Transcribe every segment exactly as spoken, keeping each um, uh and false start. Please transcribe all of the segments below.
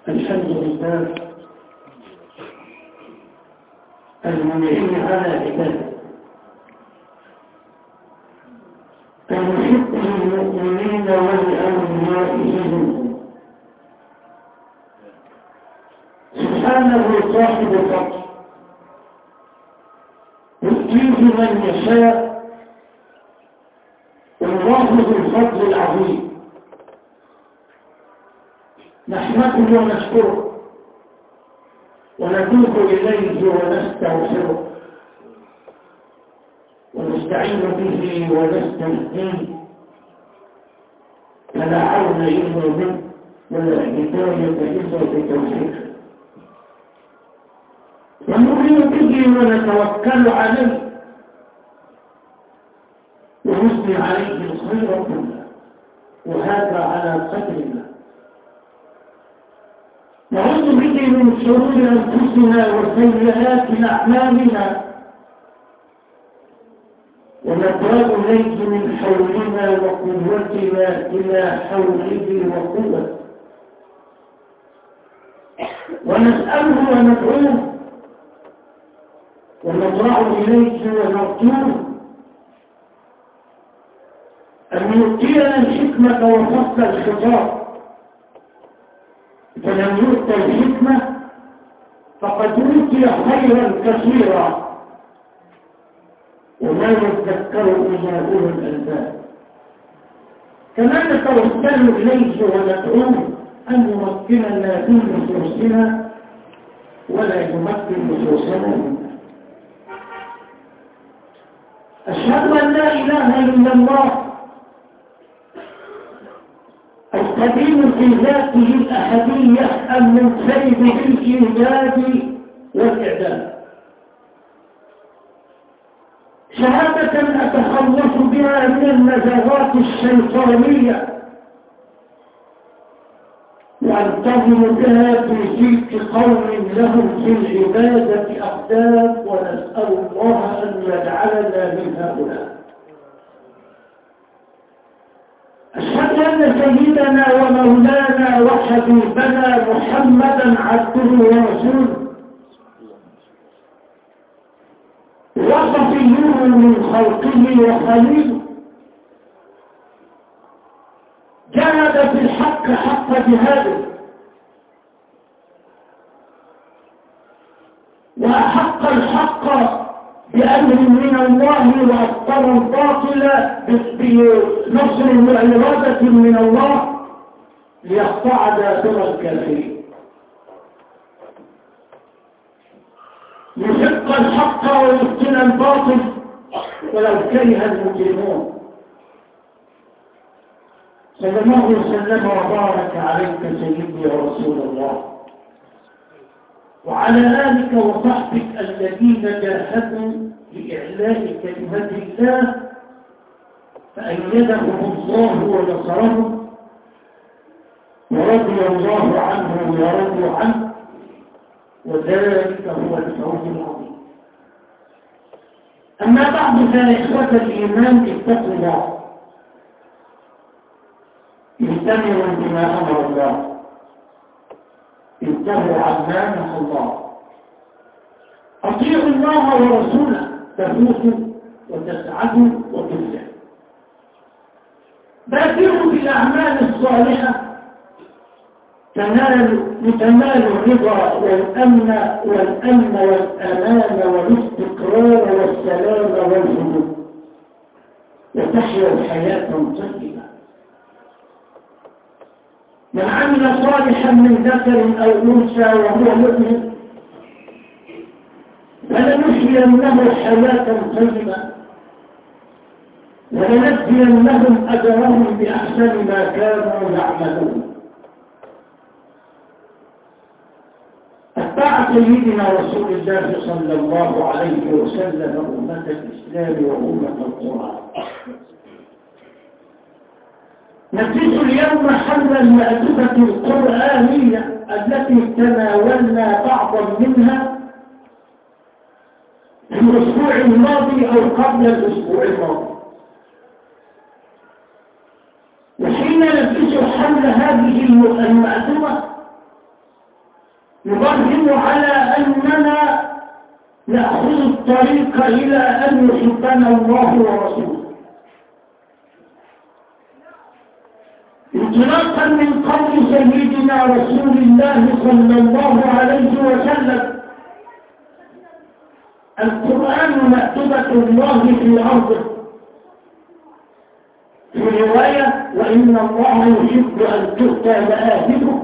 الحمد لله المنعم على عباده المحب للمؤمنين ولأوليائهم سبحانه صاحب الفضل يؤتيه من يشاء والله ذو الفضل العظيم. نحمده ونشكره ونتوب إليه ونستغفره ونستعين به ونستهديه فلا عون إلا به ولا هداية إلا بتوفيقه ونؤمن به ونتوكل عليه ونثني عليه الخير كله وهذا على قدرنا. نعوذ به من شرور أنفسنا وسيئات أعمالنا ونتوب إليه من حولنا وقوتنا إلى حوله وقوته ونسأله وندعوه ونضرع إليه ونرجوه أن يؤتينا الحكمة وفصل الخطاب، فلم يؤت الحكمة فقد أوتي خيرا كثيرا وما يذكر إلا أولو الألباب. كما نتوسل إليه وندعوه أن يمكننا في نفوسنا ولا يمكن نفوسنا منا. أشهد أن لا إله إلا الله القديم في ذاته الأحدية المنفرد بالإيجاد والإعداد، شهادة أتخلص بها من النزغات الشيطانية وأنتظم بها في جلد قوم لهم في العبادة أقدام، ونسأل الله أن يجعلنا من هؤلاء. أشهد أن سيدنا ومولانا وحبيبنا محمدا عبده ورسوله وصفيه من خلقه وخليله، جاهد في الحق حق جهاده وأحق الحق بأمر من الله وأبطل الباطل بنصر وإرادة من الله ليقطع دابر الكافرين، يحق الحق ويبطل الباطل ولو كره المجرمون. صلى الله وسلم وبارك عليك سيدي ورسول الله وعلى آلك وصحبك الذين جاهدوا لإعلاء كلمة الله فأيدهم الله ونصرهم ورضي الله عنه ورضوا عنه وذلك هو الفوز العظيم. أما بعد فيا إخوة الإيمان اتقوا الله، اجتمعوا بما أمر الله، انتهوا عما نهى الله، أطيعوا الله ورسوله تفوزوا وتسعدوا وتفلحوا. بادروا بالأعمال الصالحة تنال لتنال الرضا والأمن والأمن والأمان والاستقرار والسلام والهدوء وتحيا حياة طيبة. من عمل صالحا من ذكر أو أنثى وهو مؤمن فلنحيينه حياة طيبة ولنجزينهم أجرهم بأحسن ما كانوا يعملون. أتبع سيدنا رسول الله صلى الله عليه وسلم أمة الإسلام وأمة القرآن. نفس اليوم حول المأدبة القرآنية التي تناولنا بعضا منها في الأسبوع الماضي أو قبل الأسبوع الماضي، وحين نفس حول هذه المأدبة يبرهن على أننا نأخذ الطريق إلى أن يحبنا الله ورسوله، انطلاقا من قول سيدنا رسول الله صلى الله عليه وسلم: القرآن مأتبة الله في أرضه، في رواية: وإن الله يحب أن تؤتى مآهبه،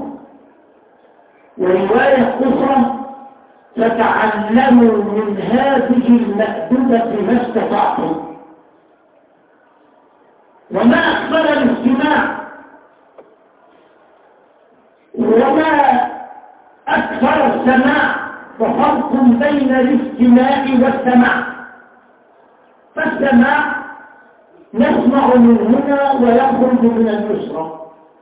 ورواية أخرى: فتعلموا من هذه المأدبة ما استطعتم. وما أكثر الاستماع وما أكثر السماع، وفرق بين الاستماع والسماع. فالسماع نسمع من هنا ويخرج من اليسرى،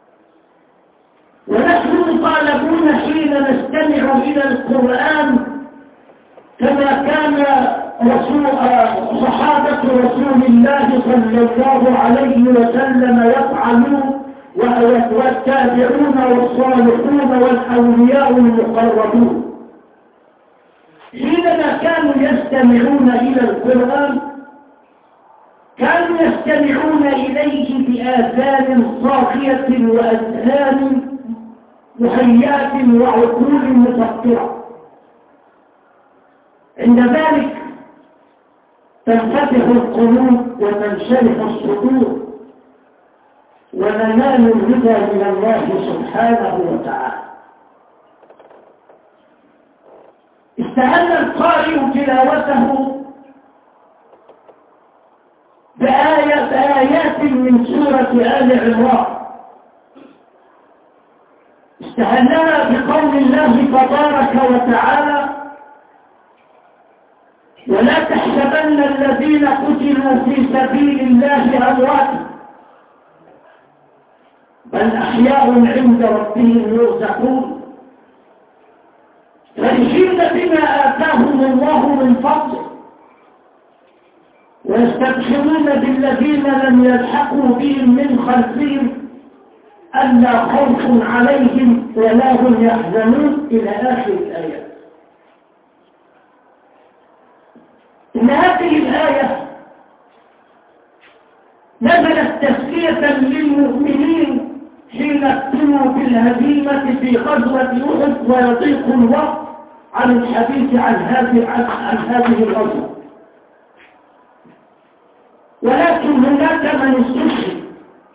ونحن مطالبون حين نستمع إلى القرآن كما كان رسول صحابة رسول الله صلى الله عليه وسلم يفعلون، والتابعون والصالحون والأولياء المقربون. حينما كانوا يستمعون إلى القرآن كانوا يستمعون إليه بآذان صاغية وأذهان محيات وعقول مفكرة. عند ذلك تنفتح القلوب وتنشرح الصدور وننال الرضا من الله سبحانه وتعالى. استهل القارئ تلاوته بآية بآيات من سورة آل عمران، استهلنا بقول الله تبارك وتعالى: ولا تحسبن الذين قتلوا في سبيل الله أمواتا بل أحياء عند ربهم يرزقون فرحين بما آتاهم الله من فضله ويستبشرون بالذين لم يلحقوا بهم من خلفهم ألا خوف عليهم ولا هم يحزنون إلى آخر الآيات. إن هذه الآية نزلت تزكية للمؤمنين حين ابتلوا بالهزيمة في غزوة أحد ويضيق الوقت عن الحديث عن هذه عن هذه الغزوة، ولكن هناك من استشهد،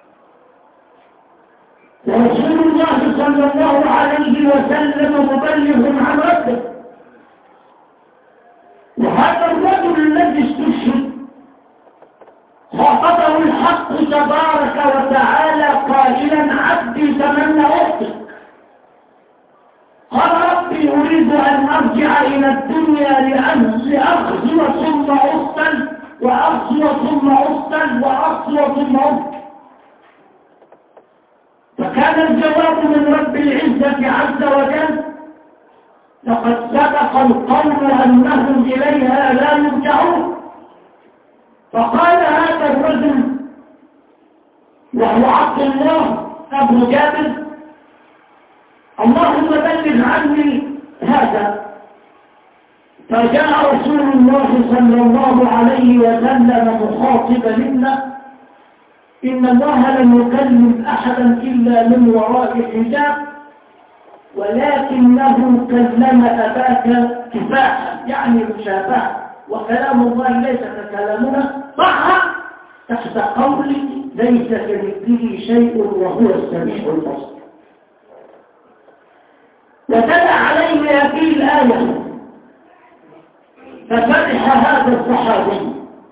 ورسول الله صلى الله عليه وسلم مبلغ عن ربه. وهذا الرجل الذي استشهد خاطبه الحق تبارك وتعالى قائلا: عبدي تمنى أختك. قال: ربي أريد أن أرجع إلى الدنيا لأغزو ثم أقتل وأغزو ثم أقتل وأغزو ثم أقتل. فكان الجواب من رب العزة عز وجل: لقد سبق القول أنهم إليها لا يرجعون. فقال هذا الرجل وهو عبد الله أبو جابر: اللهم بلغ عني هذا. فجاء رسول الله صلى الله عليه وسلم مخاطبا لنا: إن الله لم يكلم أحدا إلا من وراء حجاب، ولكنه كلم أباك كفاحا، يعني مشابهة، وكلام الله ليس ككلامنا، ضعها تحت قولي ليس كمثله شيء وهو السميع البصير. وتلا عليه هذه الآية ففرح هذا الصحابي.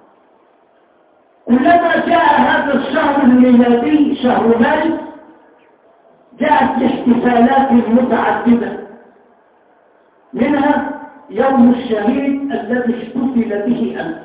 كلما جاء هذا الشهر الميلادي شهر مارس جاءت احتفالات متعددة، منها يوم الشهيد الذي احتفل به أمس.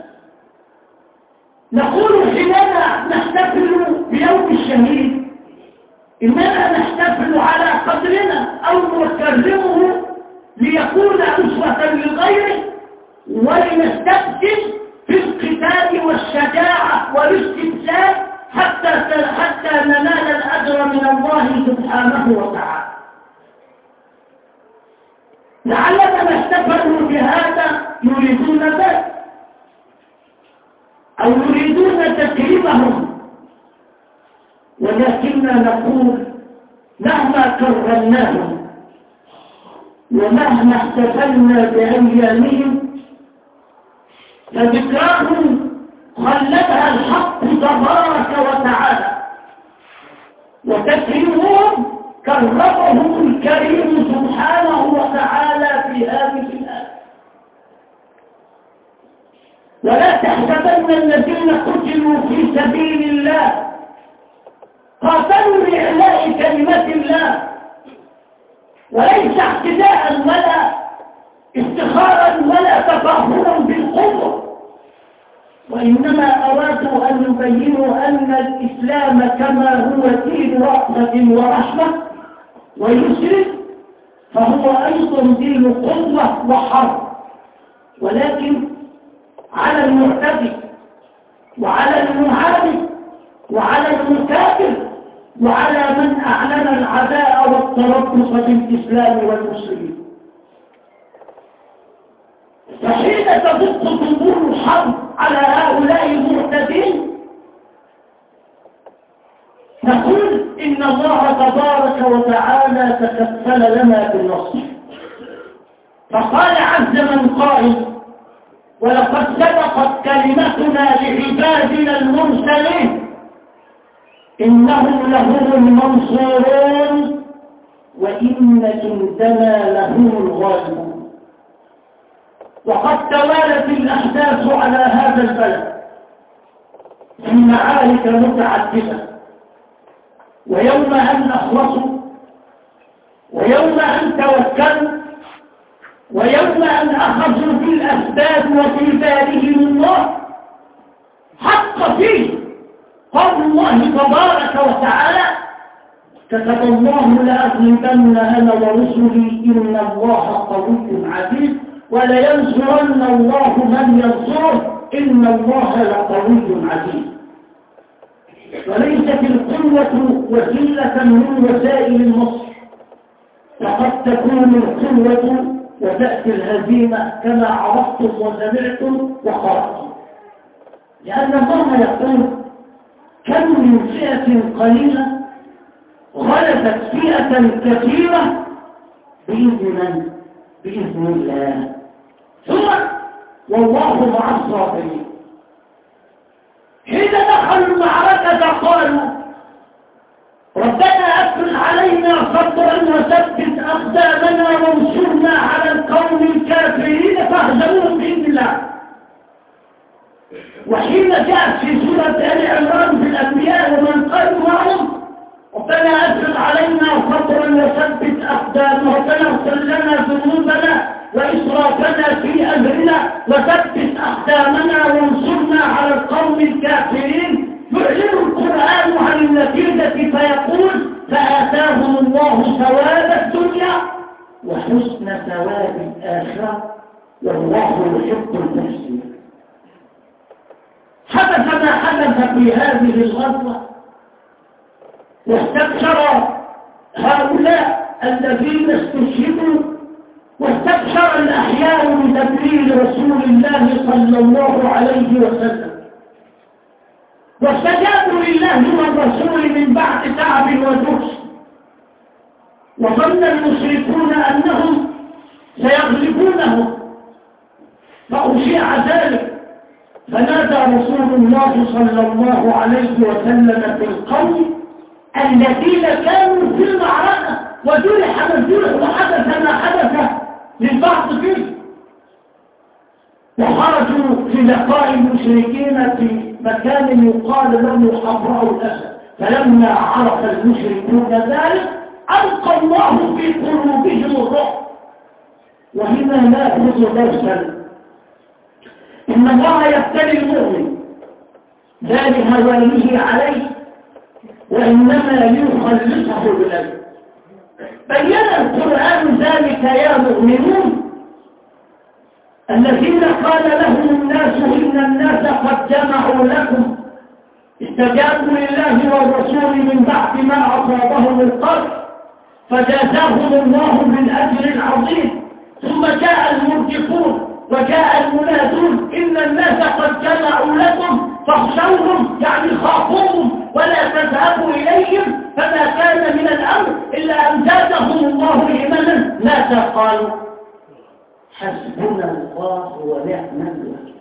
نقول حينما نحتفل بيوم الشهيد إننا نحتفل على قدرنا أو نكرمه ليكون أسوة لغيره، ولنستبدل في القتال والشجاعة والاستبسال حتى حتى ننال الأجر من الله سبحانه وتعالى. لعل من احتفلوا بهذا يريدون ذلك أو يريدون تكريمهم، ولكننا نقول مهما كرمناهم ومهما احتفلنا بأيامهم فذكراهم خلدها الحق تبارك وتعالى، وتكريمهم كرمهم الكريم سبحانه وتعالى في هذه الآية. ولا تحسبن الذين قتلوا في سبيل الله قاتلوا لإعلاء كلمة الله، وليس اعتداء ولا افتخارا ولا تفاخرا بالقوة، وإنما أرادوا أن يبينوا أن الإسلام كما هو دين رأفة ورحمة ويسر فهو أيضا دين قوة وحرب، ولكن على المعتدي وعلى المعارض وعلى المكافر وعلى من أعلن العداء والتربص بالإسلام والمسلمين. فحين تدق طبول الحرب على هؤلاء المعتدين نقول إن الله تبارك وتعالى تكفل لنا بالنصر، فقال عز من قائل ولقد سبقت كلمتنا لعبادنا المرسلين إنهم لهم المنصورون وإن جندنا لهم الغالبون. وقد توالت الأحداث على هذا البلد في معارك متعددة، ويوم أن أخلصوا ويوم أن توكلوا ويوم أن أخذوا بالأسباب وفي بالهم الله حق فيه قول الله تبارك وتعالى كتب الله لأغلبن أنا ورسلي إن الله قوي عزيز ولينصرن الله من ينصره إن الله لقوي عزيز. وليست القوة وسيلة من وسائل النصر، فقد تكون القوة وتأتي الهزيمة كما عرفتم وسمعتم وقرأتم، لأن الله يقول كم من فئة قليلة غلبت فئة كثيرة بإذن بإذن الله ثم والله مع الصابرين. حين دخلوا المعركة قالوا ربنا أفرغ علينا صبرا وثبت أقدامنا وانصرنا على القوم الكافرين فاهزموهم بإذن الله. وحين جاءت في سورة آل عمران في الأنبياء ومن قالوا معهم ربنا أفرغ علينا صبرا وثبت أقدامنا ربنا اغفر لنا ذنوبنا وإسرافنا في أمرنا وثبت أقدامنا وانصرنا على القوم الكافرين يعلن القرآن عن النتيجة فيقول فآتاهم الله ثواب الدنيا وحسن ثواب الآخرة والله يحب المحسنين. حدث ما حدث في هذه الغزوة واستبشر هؤلاء الذين استشهدوا واستبشر الأحياء بتبليغ رسول الله صلى الله عليه وسلم واستجابوا لله والرسول من بعد تعب وجهد، وظن المشركون أنهم سيغلبونهم فأشيع ذلك، فنادى رسول الله صلى الله عليه وسلم في القوم الذين كانوا في المعركة وجرح من جرح وحدث ما حدث للبعض فيه، وخرجوا في لقاء المشركين في مكان يقال له حفراء الأسد، فلما عرف المشركون ذلك ألقى الله في قلوبهم الرعب. وهنا نأخذ درسا إن الله يبتلي المؤمن لا لهوانه عليه وإنما ليخلصه إليه. بين القرآن ذلك يا مؤمنون الذين قال لهم الناس إن الناس قد جمعوا لكم استجابوا لله والرسول من بعد ما أصابهم القرح فجازاهم الله بالأجر العظيم ثم جاء المرجفون وجاء المنادون إن الناس قد جمعوا لكم فاخشوهم، يعني خافوهم ولا تذهبوا إليهم، فما كان من الأمر إلا أن زادهم الله إيمانا. ماذا قالوا؟ حسبنا الله ونعم الوكيل.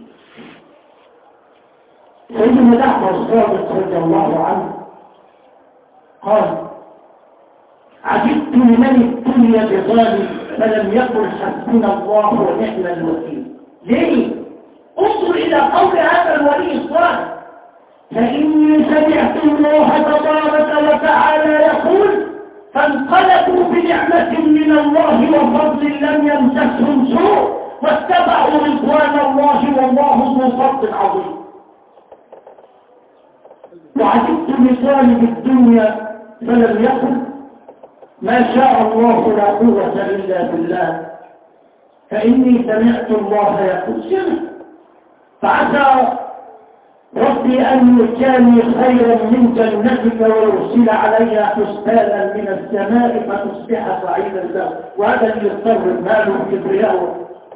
سيدنا جعفر الصادق رضي الله عنه قال: عجبت لمن ابتلي بظالم فلم يقل حسبنا الله ونعم الوكيل. ليه؟ انظر إلى قول هذا الولي الصالح: فإني سمعت الله تبارك وتعالى يقول: فانقلبوا بنعمة من الله وفضل لم يمسسهم سوء واتبعوا رضوان الله والله ذو فضل عظيم. وعجبت لطالب الدنيا فلم يقل ما شاء الله لا قوة إلا بالله، فإني سمعت الله يقول سمع، فعسى ربي أن يؤتاني خيرا من جنتك ويرسل عليها حسبانا من السماء فتصبح صعيدا له، وهذا اللي يضطر ماله كبرياءه.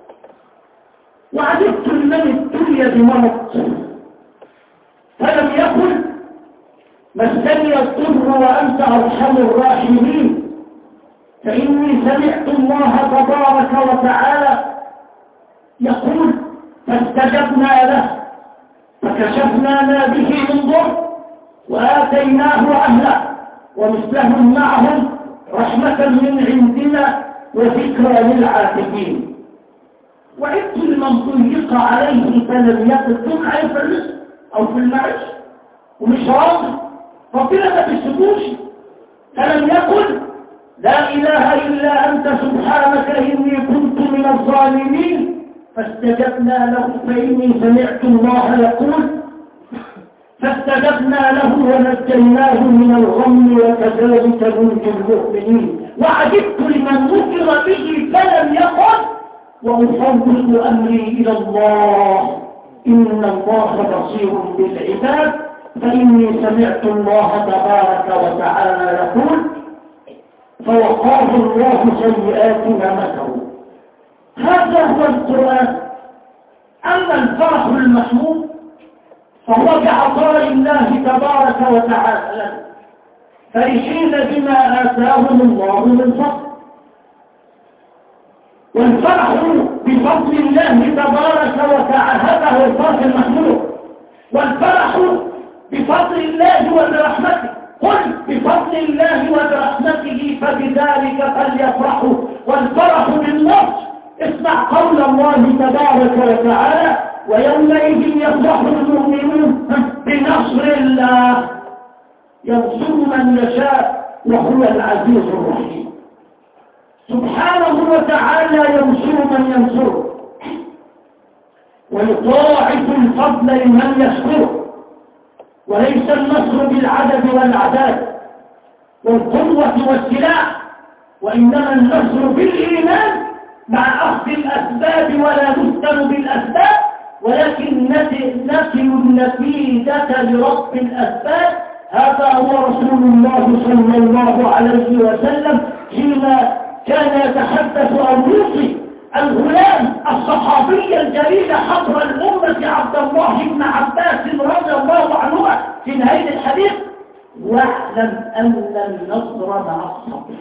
وعجبت لمن ابتلي بمرض فلم يقل مسني الضر وأنت أرحم الراحمين، فإني سمعت الله تبارك وتعالى يقول: فاستجبنا له فكشفنا ما به من ضر وآتيناه أهله ومثلهم معهم رحمة من عندنا وذكرى للعاقبين. وعدت لمن ضيق عليه فلم يقل جمعة في الرزق أو في المعيش ومش راضي، ربنا ما بيسيبوش، فلم يقل لا إله إلا أنت سبحانك إني كنت من الظالمين، فاستجبنا له فإني سمعت الله يقول: فاستجبنا له ونجيناه من الغم وكذلك ننجي المؤمنين. وعجبت لمن ذكر به فلم يقل وأفوض أمري إلى الله إن الله بصير بالعباد، فإني سمعت الله تبارك وتعالى يقول: فوقاه الله سيئات ما مكروا. هذا هو القرآن. أما الفرح المحمود فهو بعطاء الله تبارك وتعالى، فرحين بما آتاهم الله من فضل. والفرح بفضل الله تبارك وتعالى هذا هو الفرح المحمود. والفرح بفضل الله وبرحمته، قل بفضل الله وبرحمته فبذلك فليفرحوا. والفرح بالنصر، اسمع قول الله تبارك وتعالى: ويومئذ يفرح المؤمنون بنصر الله ينصر من يشاء وهو العزيز الرحيم. سبحانه وتعالى ينصر من ينصره ويضاعف الفضل لمن يشكره. وليس النصر بالعدد والعداد والقوة والسلاح، وإنما النصر بالإيمان مع أخذ الأسباب ولا نفتن بالأسباب، ولكن نسل النتيجة لرب الأسباب. هذا هو رسول الله صلى الله عليه وسلم حين كان يتحدث عن يوسف الغلام الصحابي الجليل حضر الأمة عبد الله بن عباس رضي الله عنهما في نهاية الحديث: واعلم أن النصر مع الصبر،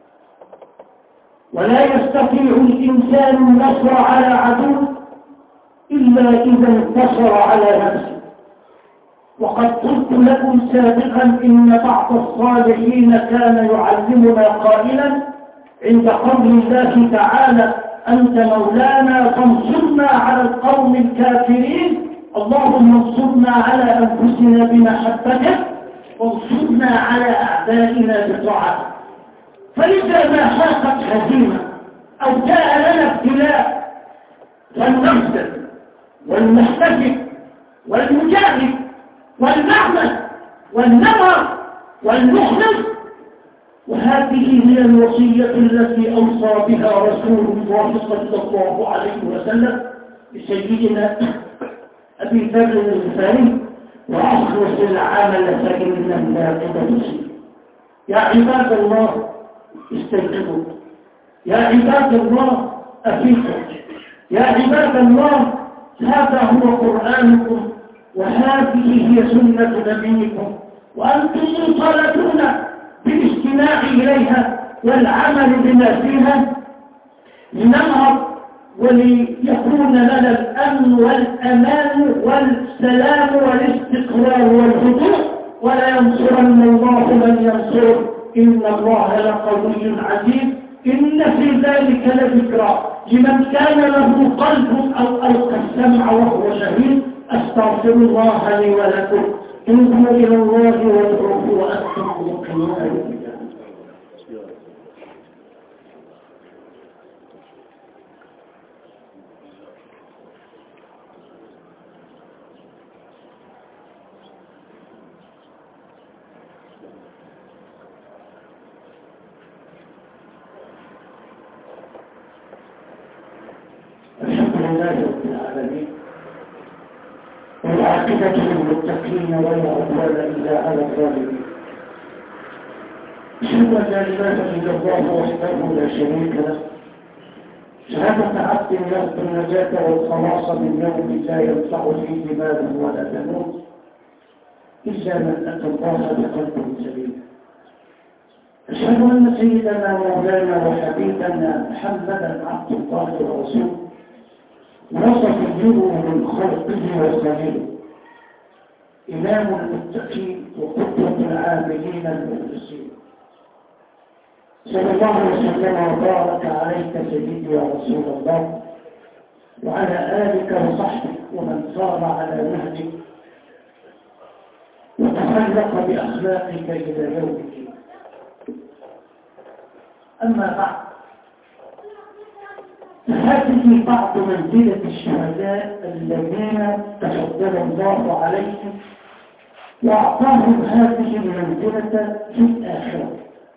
ولا يستطيع الإنسان النصر على عدو إلا إذا انتصر على نفسه. وقد قلت لكم سابقا إن بعض الصالحين كان يعلمنا قائلا عند قول الله تعالى: أنت مولانا فانصرنا على القوم الكافرين، اللهم انصرنا على أنفسنا بمحبتك وانصرنا على أعدائنا بطاعتك. فإذا ما حاقت هزيمة أو جاء لنا ابتلاء فلنصبر والمحتسب والمجاهد والنعمة والنظر والمخلص. وهذه هي الوصية التي أوصى بها رسول الله صلى الله عليه وسلم لسيدنا أبي ذر الغفاري: وأخلص العمل فإن الناقد مسلم. يا عباد الله استيقظوا، يا عباد الله أفيكم. يا عباد الله، هذا هو قرآنكم وهذه هي سنة نبيكم، وأنتم مطالبون بالاستماع إليها والعمل بما فيها لننهض وليكون لنا الأمن والأمان والسلام والاستقرار والهدوء، ولا ينصرن الله من ينصر، إن الله لقوي عزيز. إن في ذلك لذكرى لمن كان له قلب أو ألقى السمع وهو شهيد. أستغفر الله لي ولكم، توبوا إلى الله وادعوه وأنتم موقنون. والعاقبة للمتقين ولا عدوان إلا على الظالمين. أشهد أن لا إله إلا الله وحده لا شريك له، شهادة عبد يرجو النجاة والخلاص من يوم لا ينفع فيه مال ولا بنون إلا من أتى الله بقلب سليم. أشهد أن سيدنا مولانا وحبيبنا محمدا عبد الله ورسوله، وصفيه من خلقه وخليله، إمام المتقين وقدوة العاملين المخلصين. صلى الله وسلم وبارك عليك سيدي يا رسول الله، وعلى آلك وصحبك ومن صار على نهجك وتخلق بأخلاقك إلى يوم الدين. أما بعد، هذه بعض منزلة الشهداء الذين تفضل الله عليهم وأعطاهم هذه المنزلة في الآخرة.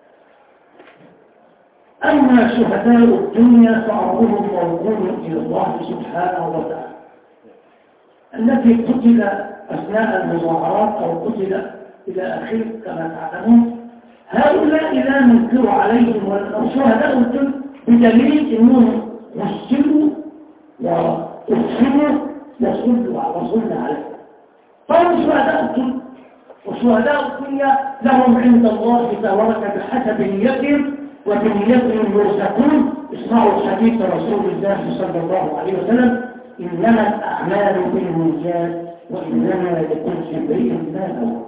أما شهداء الدنيا فأمرهم موكول إلى الله سبحانه وتعالى، الذي قتل أثناء المظاهرات أو قتل إلى آخره كما تعلمون، هؤلاء لا ننكر عليهم والشهداء الدنيا بدليل أنهم وسلوا وأفسدوا وصلوا وصلنا عليه. فهم شهداء الدنيا، وشهداء الدنيا لهم عند الله تبارك بحسب نيتهم وبنيتهم يرزقون. اسمعوا حديث رسول الله صلى الله عليه وسلم: إنما الأعمال بالنيات وإنما لكل امرئ ما نوى.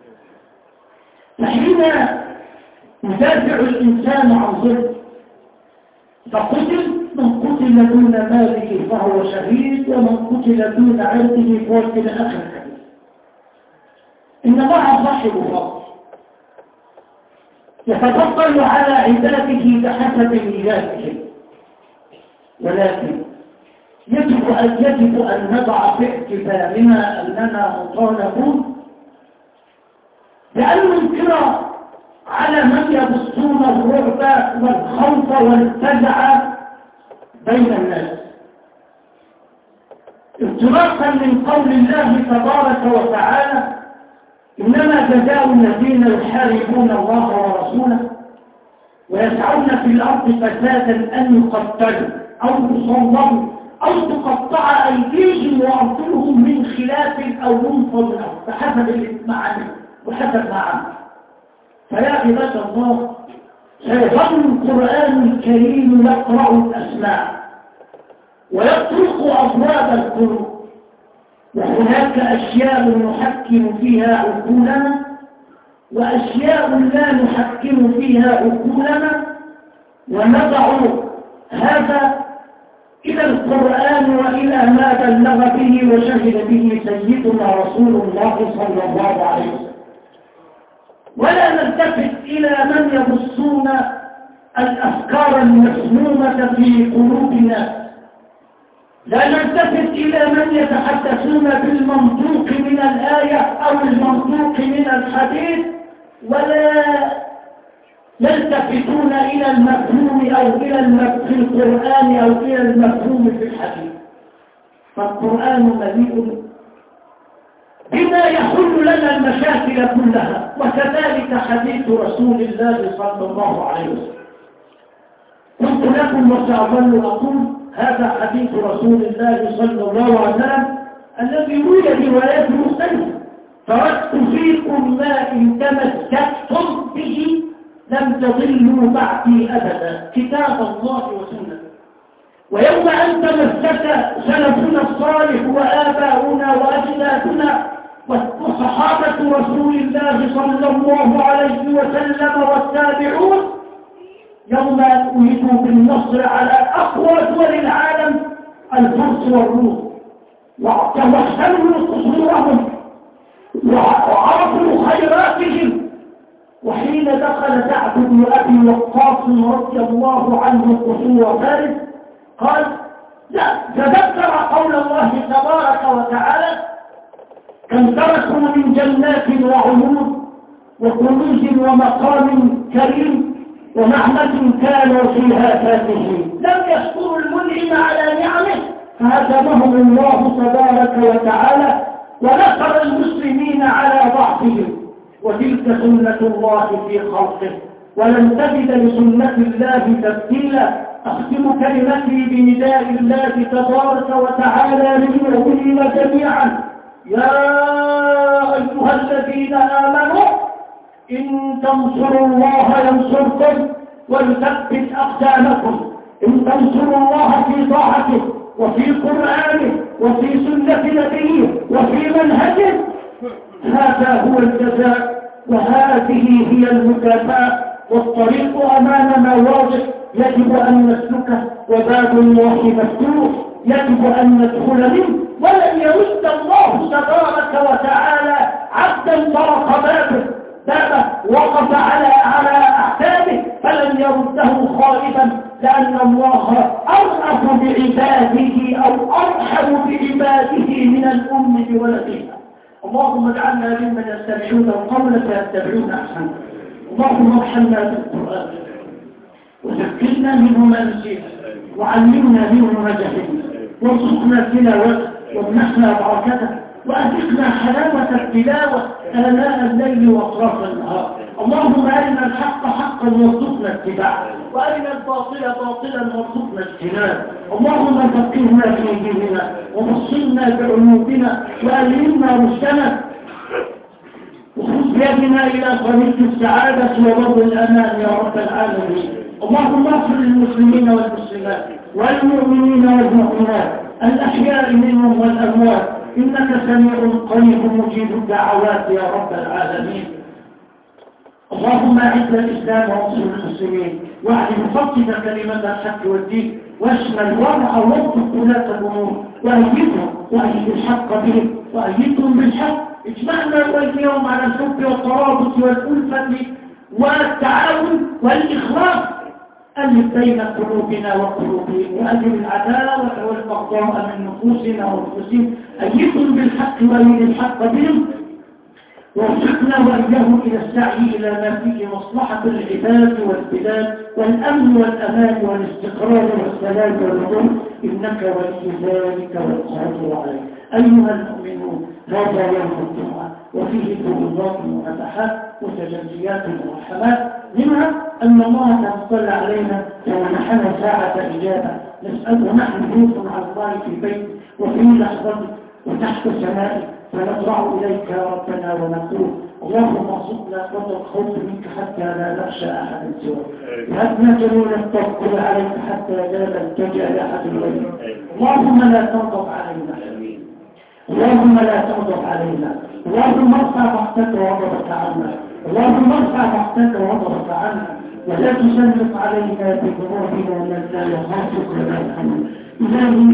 فحين يدافع الإنسان عن ظلم فقتل، من قتل دون ماله فهو شهيد، ومن قتل دون عرضه فهو إلى آخر الحديث. إن الله صاحب فضل يتفضل على عباده بحسب نياتهم، ولكن يجب أن يجب أن نضع في اعتبارنا أننا مطالبون بأن ننكر على من يبثون الرعب والخوف والفزع بين الناس، انطلاقا من قول الله تبارك وتعالى: إنما جزاء الذين يحاربون الله ورسوله ويسعون في الأرض فسادا أن يقتلوا أو يصلبوا أو تقطع أيديهم وأرجلهم من خلاف أو ينفضوا بحسب المعنى وحسب معنى. فيا عباد الله، سيظل القرآن الكريم يقرأ الأسماع ويطرق أبواب القلوب، وهناك أشياء نحكم فيها عقولنا وأشياء لا نحكم فيها عقولنا، ونضع هذا إلى القرآن وإلى ما بلغ به وشهد به سيدنا رسول الله صلى الله عليه وسلم، ولا نلتفت إلى من يبثون الأفكار المسمومة في قلوبنا، لا نلتفت إلى من يتحدثون بالمنطوق من الآية أو المنطوق من الحديث، ولا يلتفتون إلى المفهوم أو إلى المفهوم في القرآن أو إلى المفهوم في الحديث. فالقرآن مليء بما يحل لنا المشاكل كلها، وكذلك حديث رسول الله صلى الله عليه وسلم. كنت لكم وسأظل أقول هذا حديث رسول الله صلى الله عليه وسلم الذي روي روايات مختلفة. تركت فيكم ما إن تمسكتم به لم تضلوا بعدي أبدا، كتاب الله وسنته. ويوم أن تمسك سلفنا الصالح وآباؤنا وأجدادنا وصحابة رسول الله صلى الله عليه وسلم والتابعون، يوم أهدوا بالنصر على أقوى دول العالم الفرس والروم، واحتلوا قصورهم وعرفوا خيراتهم. وحين دخل سعد بن أبي وقاص رضي الله عنه قصور فارس قال لا، تذكر قول الله تبارك وتعالى: كم تركوا من جنات وعيون وكنوز ومقام كريم ونعمة كانوا فيها فاكهين. لم يشكروا المنعم على نعمه فهزمهم الله تبارك وتعالى ونصر المسلمين على ضعفهم. وتلك سنة الله في خلقه ولن تجد لسنة الله تبديلا. أختم كلمتي بنداء الله تبارك وتعالى للمؤمنين جميعا: يا أيها الذين آمنوا إن تنصروا الله ينصركم ويثبت أقدامكم. إن تنصروا الله في طاعته وفي قرآنه وفي سنة نبيه وفي منهجه هذا هو الجزاء وهذه هي المكافأة. والطريق أمامنا واضح يجب أن نسلكه، وباب الله مفتوح يجب أن ندخل منه. ولن يرد الله تبارك وتعالى عبدا طرق بابه بابه وقف على على أحكامه فلن يرده خائبا، لأن الله أرأف بعباده أو أرحم بعباده من الأم بولدها. اللهم اجعلنا ممن يستمعون القول فيتبعون أحسنه. اللهم ارحمنا بالقرآن وذكرنا منه ما نسينا وعلمنا منه ما جهلنا وارزقنا تلاوته وامنحنا بركته وأذقنا حلاوة التلاوة آناء الليل وأطراف النهار. اللهم أرنا الحق حقا وارزقنا اتباعه وأرنا الباطل باطلا وارزقنا اجتنابه. اللهم فقهنا في ديننا وبصرنا بعيوبنا وألهمنا رشدنا وخذ بيدنا إلى طريق السعادة وبر الأمان يا رب العالمين. اللهم اغفر للمسلمين والمسلمات والمؤمنين والمؤمنات الأحياء منهم والأموات إنك سميع قريب مجيب الدعوات يا رب العالمين. اللهم أعز الإسلام وانصر المسلمين واعلم فقد كلمة الحق والدين واشمل ورع ووفق ولاة الأمور وأيدهم وأيد الحق بهم وأيدهم بالحق. اجمعنا واليوم على الحب والترابط والألفة والتعاون والإخلاص. ألف بين قلوبنا وقلوبهم وأجل العداوة والبغضاء من نفوسنا وانفسهم. أيدهم بالحق وأيد الحق بهم ووفقنا وإياهم إلى السعي إلى ما فيه مصلحة العباد والبلاد والأمن والأمان والاستقرار والسلام والرضا إنك ولي ذلك والقادر عليه. أيها المؤمنون هذا يوم الجمعة وفيه فضيلات وفتحات وتجليات ورحمات، منها أن الله تفضل علينا ومنحنا ساعة إجابة نسأل ونحن ضيوف على الله في بيت وفي لحظة وتحت سمائه فنضرع إليك يا ربنا ونقول: اللهم ارزقنا قدر الخوف منك حتى لا نخشى أحدا سواك، وهبنا جميل التوكل عليك حتى لا نلتجأ لأحد غيرك. اللهم لا تغضب علينا، اللهم لا تغضب علينا، اللهم ارفع بحثك وغضبك عنا، اللهم ارفع بحثك وغضبك عنا، ولا تسلط علينا بذنوبنا من لا يخافك ولا يرحمنا.